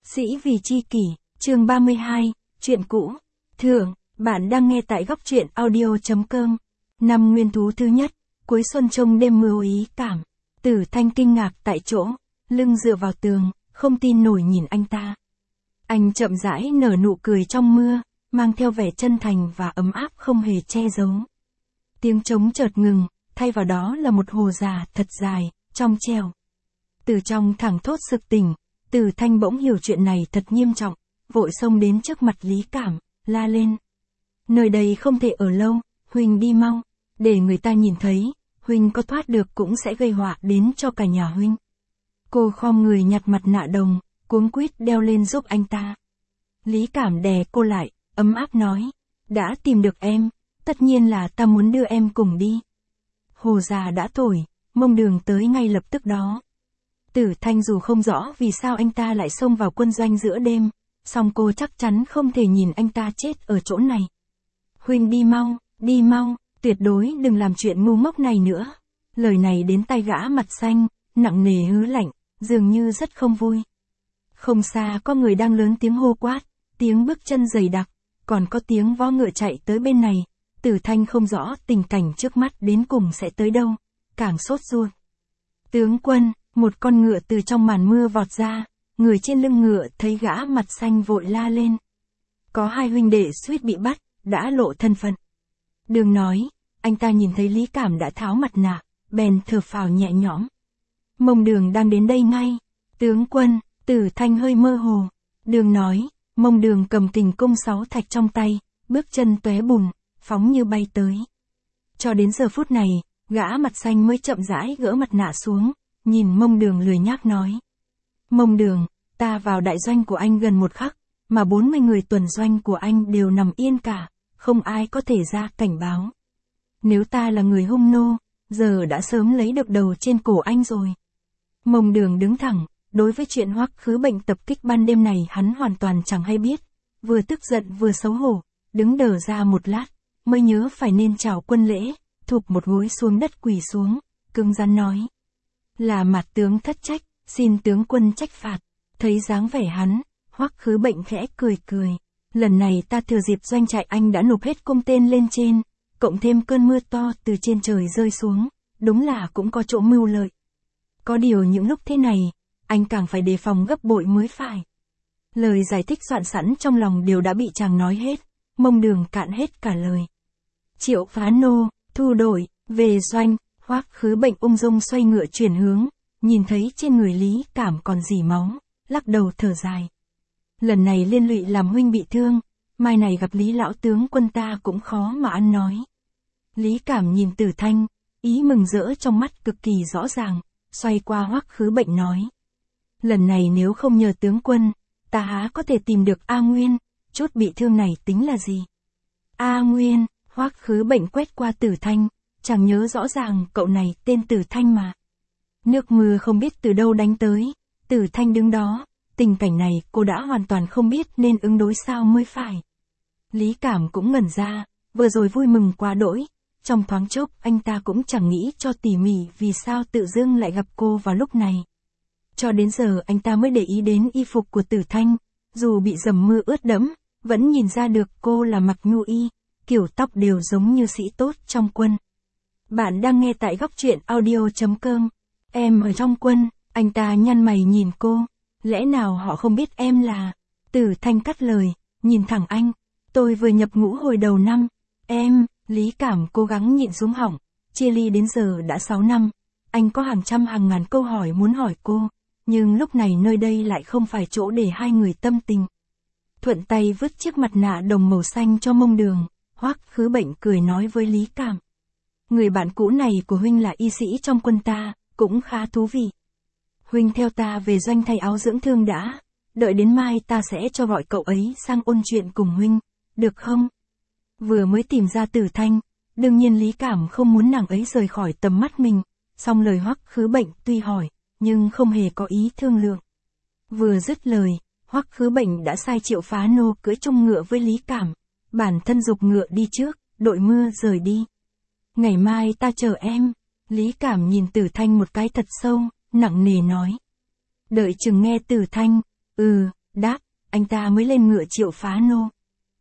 Sĩ vì chi kỷ, chương 32, chuyện cũ. Thượng, bạn đang nghe tại góc truyện audio.com. Năm nguyên thú thứ nhất, cuối xuân trông đêm mưa ý cảm. Tử Thanh kinh ngạc tại chỗ, lưng dựa vào tường, không tin nổi nhìn anh ta. Anh chậm rãi nở nụ cười trong mưa, mang theo vẻ chân thành và ấm áp không hề che giấu. Tiếng trống chợt ngừng, thay vào đó là một hồ già thật dài, trong trẻo. Từ trong thẳng thốt sực tỉnh, Tử Thanh bỗng hiểu chuyện này thật nghiêm trọng, vội xông đến trước mặt Lý Cảm, la lên. Nơi đây không thể ở lâu, huynh đi mau, để người ta nhìn thấy, huynh có thoát được cũng sẽ gây họa đến cho cả nhà huynh. Cô khom người nhặt mặt nạ đồng, cuống quýt đeo lên giúp anh ta. Lý Cảm đè cô lại, ấm áp nói, đã tìm được em, tất nhiên là ta muốn đưa em cùng đi. Hồ già đã thổi, Mông Đường tới ngay lập tức đó. Tử Thanh dù không rõ vì sao anh ta lại xông vào quân doanh giữa đêm, song cô chắc chắn không thể nhìn anh ta chết ở chỗ này. Huynh đi mau, tuyệt đối đừng làm chuyện ngu ngốc này nữa. Lời này đến tai gã mặt xanh, nặng nề hứ lạnh, dường như rất không vui. Không xa có người đang lớn tiếng hô quát, tiếng bước chân dày đặc, còn có tiếng vó ngựa chạy tới bên này. Tử Thanh không rõ tình cảnh trước mắt đến cùng sẽ tới đâu, càng sốt ruột. Tướng quân, một con ngựa từ trong màn mưa vọt ra, người trên lưng ngựa thấy gã mặt xanh vội la lên. Có hai huynh đệ suýt bị bắt, đã lộ thân phận. Đường nói, anh ta nhìn thấy Lý Cảm đã tháo mặt nạ, bèn thở phào nhẹ nhõm. Mông Đường đang đến đây ngay. Tướng quân, Tử Thanh hơi mơ hồ. Đường nói, Mông Đường cầm kình cung 6 thạch trong tay, bước chân tóe bùn, phóng như bay tới. Cho đến giờ phút này, gã mặt xanh mới chậm rãi gỡ mặt nạ xuống, nhìn Mông Đường lười nhác nói. Mông Đường, ta vào đại doanh của anh gần một khắc, mà 40 người tuần doanh của anh đều nằm yên cả, không ai có thể ra cảnh báo. Nếu ta là người hung nô, giờ đã sớm lấy được đầu trên cổ anh rồi. Mông Đường đứng thẳng, đối với chuyện Hoắc Khứ Bệnh tập kích ban đêm này hắn hoàn toàn chẳng hay biết, vừa tức giận vừa xấu hổ, đứng đờ ra một lát, mới nhớ phải nên chào quân lễ, thụp một gối xuống đất quỳ xuống, cứng rắn nói. Là Mạt tướng thất trách, xin tướng quân trách phạt. Thấy dáng vẻ hắn, Hoắc Khứ Bệnh khẽ cười cười. Lần này ta thừa dịp doanh trại anh đã nộp hết cung tên lên trên, cộng thêm cơn mưa to từ trên trời rơi xuống, đúng là cũng có chỗ mưu lợi. Có điều những lúc thế này, anh càng phải đề phòng gấp bội mới phải. Lời giải thích soạn sẵn trong lòng đều đã bị chàng nói hết, Mông Đường cạn hết cả lời. Triệu Phá Nô, thu đổi, về doanh. Hoắc Khứ Bệnh ung dung xoay ngựa chuyển hướng, nhìn thấy trên người Lý Cảm còn rỉ máu, lắc đầu thở dài. Lần này liên lụy làm huynh bị thương, mai này gặp Lý lão tướng quân ta cũng khó mà ăn nói. Lý Cảm nhìn Tử Thanh, ý mừng rỡ trong mắt cực kỳ rõ ràng, xoay qua Hoắc Khứ Bệnh nói. Lần này nếu không nhờ tướng quân, ta há có thể tìm được A Nguyên, chút bị thương này tính là gì? A Nguyên, Hoắc Khứ Bệnh quét qua Tử Thanh. Chẳng nhớ rõ ràng cậu này tên Tử Thanh mà. Nước mưa không biết từ đâu đánh tới, Tử Thanh đứng đó, tình cảnh này cô đã hoàn toàn không biết nên ứng đối sao mới phải. Lý Cảm cũng ngẩn ra, vừa rồi vui mừng quá đỗi, trong thoáng chốc anh ta cũng chẳng nghĩ cho tỉ mỉ vì sao tự dưng lại gặp cô vào lúc này. Cho đến giờ anh ta mới để ý đến y phục của Tử Thanh, dù bị dầm mưa ướt đẫm, vẫn nhìn ra được cô là mặc nhu y, kiểu tóc đều giống như sĩ tốt trong quân. Bạn đang nghe tại góc truyện audio.com. Em ở trong quân, anh ta nhăn mày nhìn cô. Lẽ nào họ không biết em là... Tử Thanh cắt lời, nhìn thẳng anh. Tôi vừa nhập ngũ hồi đầu năm. Em, Lý Cảm cố gắng nhịn xuống họng. Chia ly đến giờ đã 6 năm. Anh có hàng trăm hàng ngàn câu hỏi muốn hỏi cô. Nhưng lúc này nơi đây lại không phải chỗ để hai người tâm tình. Thuận tay vứt chiếc mặt nạ đồng màu xanh cho Mông Đường. Hoắc Khứ Bệnh cười nói với Lý Cảm. Người bạn cũ này của huynh là y sĩ trong quân ta, cũng khá thú vị. Huynh theo ta về doanh thay áo dưỡng thương đã, đợi đến mai ta sẽ cho gọi cậu ấy sang ôn chuyện cùng huynh, được không? Vừa mới tìm ra Tử Thanh, đương nhiên Lý Cảm không muốn nàng ấy rời khỏi tầm mắt mình, song lời Hoắc Khứ Bệnh tuy hỏi, nhưng không hề có ý thương lượng. Vừa dứt lời, Hoắc Khứ Bệnh đã sai Triệu Phá Nô cưỡi chung ngựa với Lý Cảm, bản thân giục ngựa đi trước, đội mưa rời đi. Ngày mai ta chờ em. Lý Cảm nhìn Tử Thanh một cái thật sâu, nặng nề nói. Đợi chừng nghe Tử Thanh. đáp, anh ta mới lên ngựa triệu phá nô.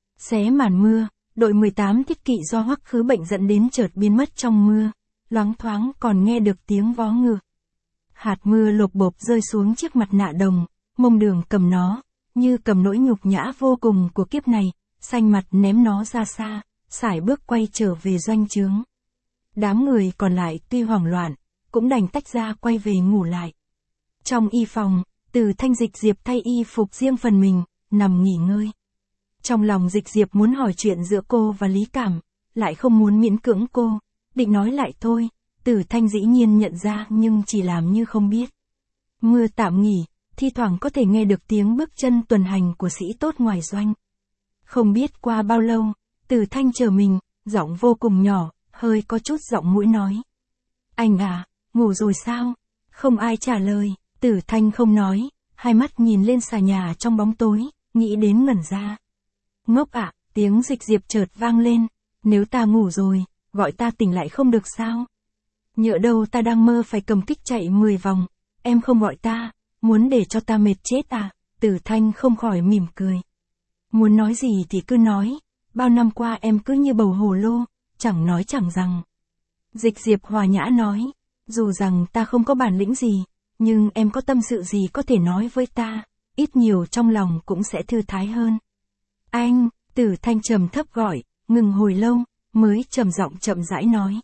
Xé màn mưa, đội 18 thiết kỵ do Hoắc Khứ Bệnh dẫn đến chợt biến mất trong mưa, loáng thoáng còn nghe được tiếng vó ngựa. Hạt mưa lộp bộp rơi xuống chiếc mặt nạ đồng, Mông Đường cầm nó, như cầm nỗi nhục nhã vô cùng của kiếp này, xanh mặt ném nó ra xa, sải bước quay trở về doanh trướng. Đám người còn lại tuy hoảng loạn, cũng đành tách ra quay về ngủ lại. Trong y phòng, Từ Thanh Dịch Diệp thay y phục riêng phần mình, nằm nghỉ ngơi. Trong lòng Dịch Diệp muốn hỏi chuyện giữa cô và Lý Cảm, lại không muốn miễn cưỡng cô, định nói lại thôi, Từ Thanh dĩ nhiên nhận ra nhưng chỉ làm như không biết. Mưa tạm nghỉ, thi thoảng có thể nghe được tiếng bước chân tuần hành của sĩ tốt ngoài doanh. Không biết qua bao lâu, Từ Thanh chờ mình, giọng vô cùng nhỏ, hơi có chút giọng mũi nói. Anh à, ngủ rồi sao? Không ai trả lời, Từ Thanh không nói, hai mắt nhìn lên xà nhà trong bóng tối, nghĩ đến ngẩn ra. Ngốc ạ, tiếng Dịch Diệp chợt vang lên, nếu ta ngủ rồi, gọi ta tỉnh lại không được sao? Nhỡ đâu ta đang mơ phải cầm kích chạy 10 vòng, em không gọi ta, muốn để cho ta mệt chết à? Từ Thanh không khỏi mỉm cười. Muốn nói gì thì cứ nói, bao năm qua em cứ như bầu hồ lô, chẳng nói chẳng rằng. Dịch Diệp hòa nhã nói, dù rằng ta không có bản lĩnh gì, nhưng em có tâm sự gì có thể nói với ta, ít nhiều trong lòng cũng sẽ thư thái hơn. Anh, Từ Thanh trầm thấp gọi, ngừng hồi lâu, mới trầm giọng chậm rãi nói.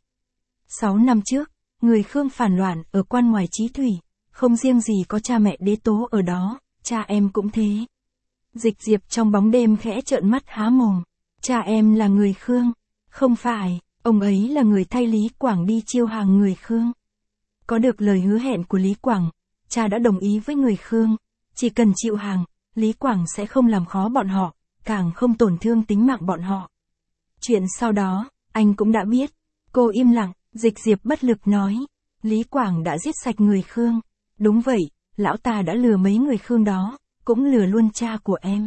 6 năm trước, người Khương phản loạn ở quan ngoài Chí Thủy, không riêng gì có cha mẹ đế tố ở đó, cha em cũng thế. Dịch Diệp trong bóng đêm khẽ trợn mắt há mồm, cha em là người Khương, không phải, ông ấy là người thay Lý Quảng đi chiêu hàng người Khương. Có được lời hứa hẹn của Lý Quảng, cha đã đồng ý với người Khương, chỉ cần chịu hàng, Lý Quảng sẽ không làm khó bọn họ, càng không tổn thương tính mạng bọn họ. Chuyện sau đó, anh cũng đã biết. Cô im lặng, Dịch Diệp bất lực nói, Lý Quảng đã giết sạch người Khương. Đúng vậy, lão ta đã lừa mấy người Khương đó, cũng lừa luôn cha của em.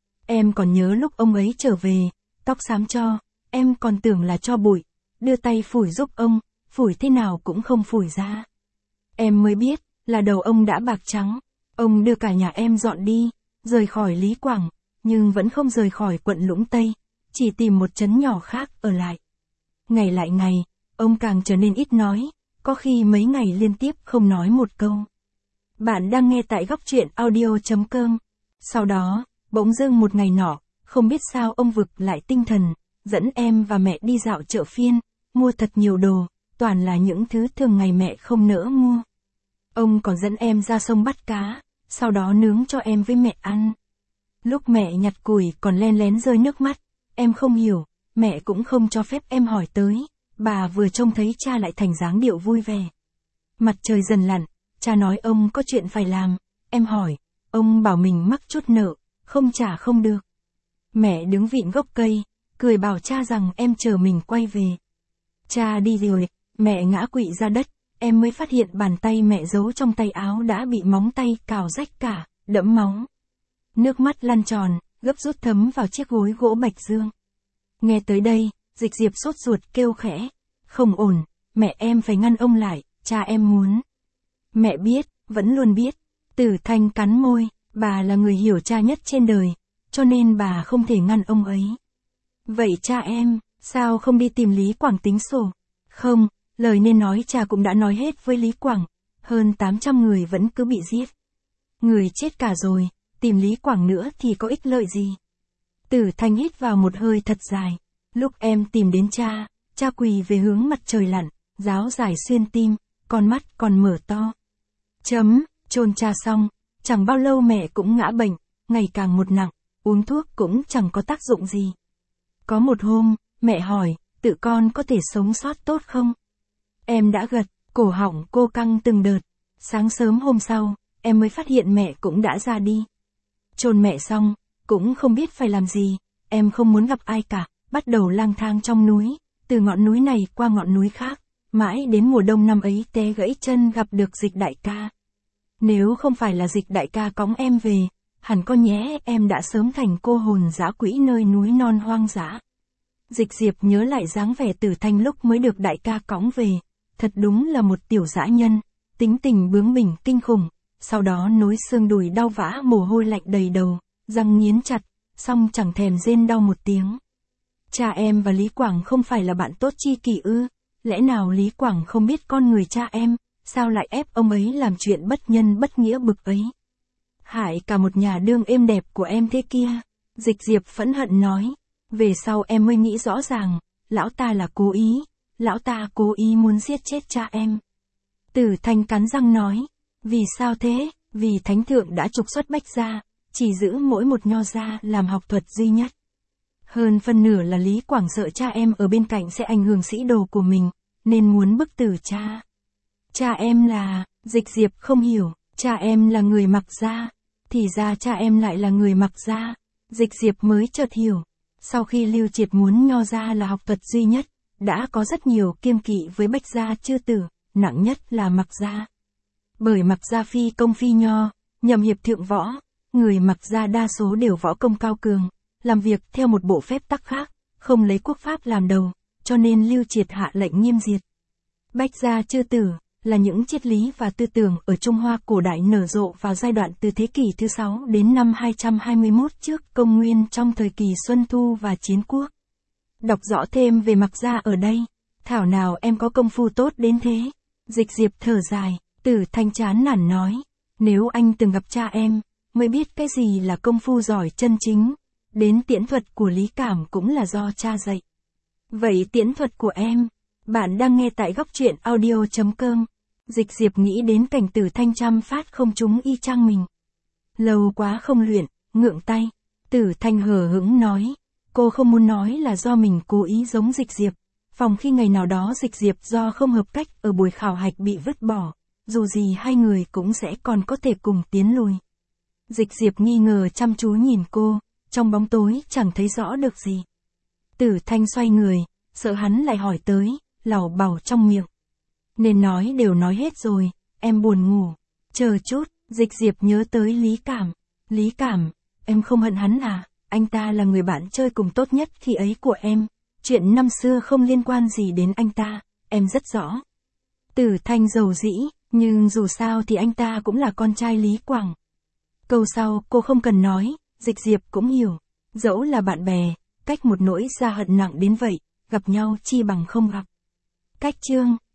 Em còn nhớ lúc ông ấy trở về, tóc xám cho, em còn tưởng là cho bụi, đưa tay phủi giúp ông, phủi thế nào cũng không phủi ra. Em mới biết, là đầu ông đã bạc trắng, ông đưa cả nhà em dọn đi, rời khỏi Lý Quảng, nhưng vẫn không rời khỏi quận Lũng Tây, chỉ tìm một trấn nhỏ khác ở lại. Ngày lại ngày, ông càng trở nên ít nói, có khi mấy ngày liên tiếp không nói một câu. Bạn đang nghe tại góc truyện audio.com. Sau đó, bỗng dưng một ngày nọ, không biết sao ông vực lại tinh thần, dẫn em và mẹ đi dạo chợ phiên, mua thật nhiều đồ, toàn là những thứ thường ngày mẹ không nỡ mua. Ông còn dẫn em ra sông bắt cá, sau đó nướng cho em với mẹ ăn. Lúc mẹ nhặt củi còn len lén rơi nước mắt, em không hiểu, mẹ cũng không cho phép em hỏi tới, bà vừa trông thấy cha lại thành dáng điệu vui vẻ. Mặt trời dần lặn, cha nói ông có chuyện phải làm, em hỏi, ông bảo mình mắc chút nợ, không trả không được. Mẹ đứng vịn gốc cây, cười bảo cha rằng em chờ mình quay về. Cha đi rồi, mẹ ngã quỵ ra đất, em mới phát hiện bàn tay mẹ giấu trong tay áo đã bị móng tay cào rách cả, đẫm máu. Nước mắt lăn tròn, gấp rút thấm vào chiếc gối gỗ bạch dương. Nghe tới đây, Dịch Diệp sốt ruột kêu khẽ, không ổn, mẹ em phải ngăn ông lại, cha em muốn. Mẹ biết, vẫn luôn biết. Từ Thanh cắn môi, bà là người hiểu cha nhất trên đời, cho nên bà không thể ngăn ông ấy. Vậy cha em, sao không đi tìm Lý Quảng tính sổ? Không, lời nên nói cha cũng đã nói hết với Lý Quảng, hơn 800 người vẫn cứ bị giết. Người chết cả rồi, tìm Lý Quảng nữa thì có ích lợi gì? Từ Thanh hít vào một hơi thật dài. Lúc em tìm đến cha, cha quỳ về hướng mặt trời lặn, giáo dài xuyên tim, con mắt còn mở to. Chôn cha xong, chẳng bao lâu mẹ cũng ngã bệnh, ngày càng một nặng, uống thuốc cũng chẳng có tác dụng gì. Có một hôm, mẹ hỏi, tự con có thể sống sót tốt không? Em đã gật, cổ họng cô căng từng đợt. Sáng sớm hôm sau, em mới phát hiện mẹ cũng đã ra đi. Chôn mẹ xong, cũng không biết phải làm gì, em không muốn gặp ai cả, bắt đầu lang thang trong núi, từ ngọn núi này qua ngọn núi khác, mãi đến mùa đông năm ấy té gãy chân gặp được Dịch đại ca. Nếu không phải là Dịch đại ca cõng em về, hẳn có nhẽ em đã sớm thành cô hồn dã quỷ nơi núi non hoang dã. Dịch Diệp nhớ lại dáng vẻ Từ Thanh lúc mới được đại ca cõng về, thật đúng là một tiểu dã nhân, tính tình bướng bỉnh kinh khủng, sau đó nối xương đùi đau vã mồ hôi lạnh đầy đầu, răng nghiến chặt, song chẳng thèm rên đau một tiếng. Cha em và Lý Quảng không phải là bạn tốt chi kỷ ư? Lẽ nào Lý Quảng không biết con người cha em, sao lại ép ông ấy làm chuyện bất nhân bất nghĩa bực ấy? Hại cả một nhà đương êm đẹp của em thế kia. Dịch Diệp phẫn hận nói. Về sau em mới nghĩ rõ ràng, lão ta là cố ý, lão ta cố ý muốn giết chết cha em. Tử Thanh cắn răng nói. Vì sao thế? Vì Thánh Thượng đã trục xuất Bách gia, chỉ giữ mỗi một Nho gia làm học thuật duy nhất. Hơn phân nửa là Lý Quảng sợ cha em ở bên cạnh sẽ ảnh hưởng sĩ đồ của mình, nên muốn bức tử cha. Cha em là, Dịch Diệp không hiểu, cha em là người Mặc gia, thì ra cha em lại là người Mặc gia. Dịch Diệp mới chợt hiểu, sau khi Lưu Triệt muốn Nho gia là học thuật duy nhất, đã có rất nhiều kiêng kỵ với Bách gia chư tử, nặng nhất là Mặc gia. Bởi Mặc gia phi công phi nho, nhậm hiệp thượng võ, người Mặc gia đa số đều võ công cao cường, làm việc theo một bộ phép tắc khác, không lấy quốc pháp làm đầu, cho nên Lưu Triệt hạ lệnh nghiêm diệt. Bách gia chư tử là những triết lý và tư tưởng ở Trung Hoa cổ đại nở rộ vào giai đoạn từ thế kỷ thứ 6 đến năm 221 trước công nguyên trong thời kỳ Xuân Thu và Chiến Quốc. Đọc rõ thêm về Mặc gia ở đây, thảo nào em có công phu tốt đến thế. Dịch Diệp thở dài, Tử Thanh chán nản nói, nếu anh từng gặp cha em, mới biết cái gì là công phu giỏi chân chính, đến tiễn thuật của Lý Cảm cũng là do cha dạy. Vậy tiễn thuật của em, bạn đang nghe tại góc truyện audio.com. Dịch Diệp nghĩ đến cảnh Tử Thanh trăm phát không trúng y chang mình. Lâu quá không luyện, ngượng tay. Tử Thanh hờ hững nói, cô không muốn nói là do mình cố ý giống Dịch Diệp, phòng khi ngày nào đó Dịch Diệp do không hợp cách ở buổi khảo hạch bị vứt bỏ, dù gì hai người cũng sẽ còn có thể cùng tiến lùi. Dịch Diệp nghi ngờ chăm chú nhìn cô, trong bóng tối chẳng thấy rõ được gì. Tử Thanh xoay người, sợ hắn lại hỏi tới, lảo bảo trong miệng. Nên nói đều nói hết rồi, em buồn ngủ. Chờ chút, Dịch Diệp nhớ tới Lý Cảm. Lý Cảm, em không hận hắn à? Anh ta là người bạn chơi cùng tốt nhất khi ấy của em. Chuyện năm xưa không liên quan gì đến anh ta, em rất rõ. Tử Thanh dầu dĩ, nhưng dù sao thì anh ta cũng là con trai Lý Quảng. Câu sau cô không cần nói, Dịch Diệp cũng hiểu. Dẫu là bạn bè, cách một nỗi gia hận nặng đến vậy, gặp nhau chi bằng không gặp. Cách chương